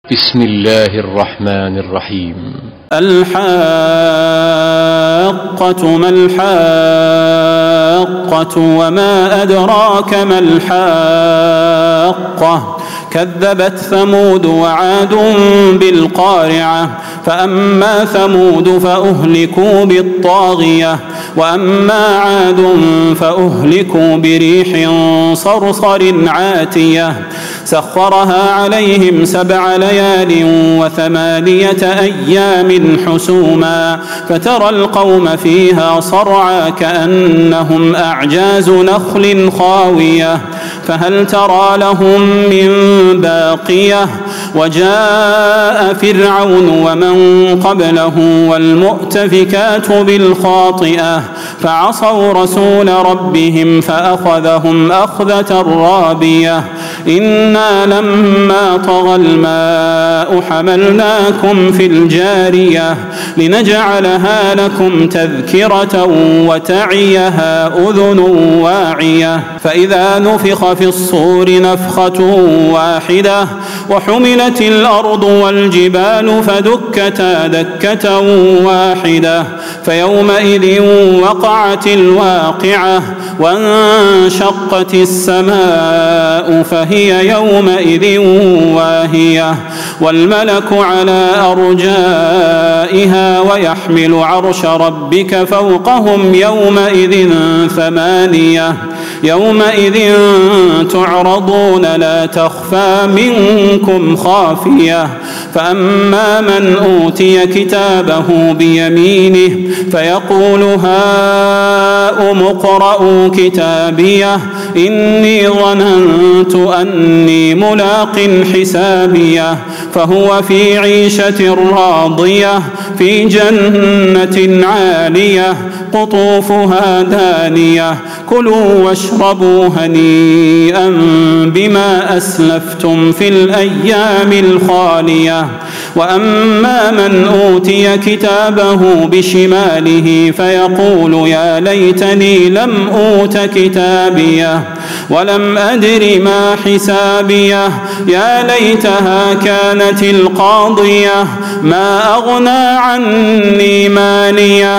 بسم الله الرحمن الرحيم. الحاقة ما الحاقة وما أدراك ما الحاقة كذبت ثمود وعاد بالقارعة فأما ثمود فأهلكوا بالطاغية وأما عاد فأهلكوا بريح صرصر عاتية سخرها عليهم 7 ليال و8 أيام حسوما فترى القوم فيها صرعى كأنهم أعجاز نخل خاوية فهل ترى لهم من باقية وجاء فرعون ومن قبله والمؤتفكات بالخاطئة فعصوا رسول ربهم فأخذهم أخذة رابية إنا لما طغى الماء حملناكم في الجارية لنجعلها لكم تذكرة وتعيها أذن واعية فإذا نفخ في الصور نفخة واحدة وحملت الأرض والجبال فدكتا دكة واحدة فيومئذ وقعت الواقعة وانشقت السماء فهي يومئذ واهية والملك على أرجائها ويحمل عرش ربك فوقهم يومئذ 8 يومئذ تعرضون لا تخفى منكم خافية فأما من أوتي كتابه بيمينه فيقول هاؤم اقرءوا كتابيه إني ظننت أني ملاق حسابيه فهو في عيشة راضية في جنة عالية قطوفها دانية كلوا واشربوا هنيئا بما أسلفتم في الأيام الخالية وأما من أوتي كتابه بشماله فيقول يا ليتني لم أوت كتابيه ولم أدر ما حسابيه يا ليتها كانت القاضية ما أغنى عني ماليه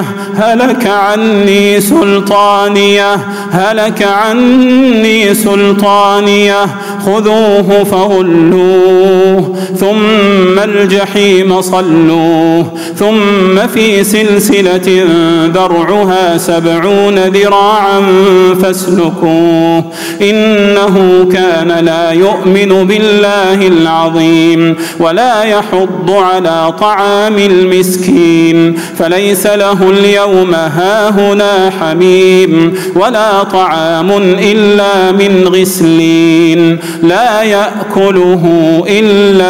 هلك عني سلطانيه خذوه فغلوه ثم الجحيم صلوه ثم في سلسلة ذرعها 70 ذراعا فاسلكوه إنه كان لا يؤمن بالله العظيم ولا يحض على طعام المسكين فليس له اليوم هاهنا حميم ولا طعام إلا من غسلين لا يأكله إلا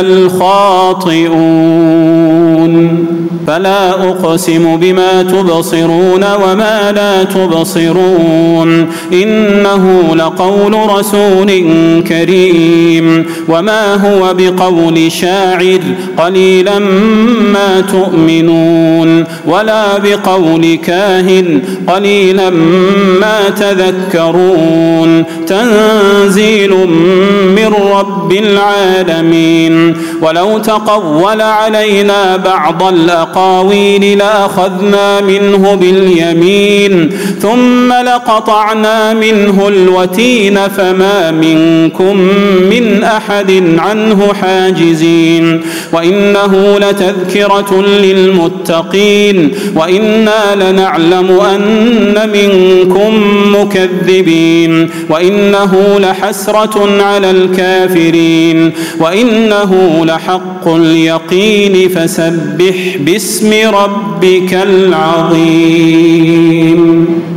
الخاطئون فلا أقسم بما تبصرون وما لا تبصرون إنه لقول رسول كريم وما هو بقول شاعر قليلا ما تؤمنون ولا بقول كاهن قليلا ما تذكرون تنزيل من رب العالمين ولو تقول علينا بعض الأقاويل لأخذنا منه باليمين ثم لقطعنا منه الوتين فما منكم من أحد عنه حاجزين وإنه لتذكرة للمتقين وإنا لنعلم أن منكم مكذبين وإنه لحسرة على الكافرين وإنه لحق اليقين فسبح باسم ربك العظيم.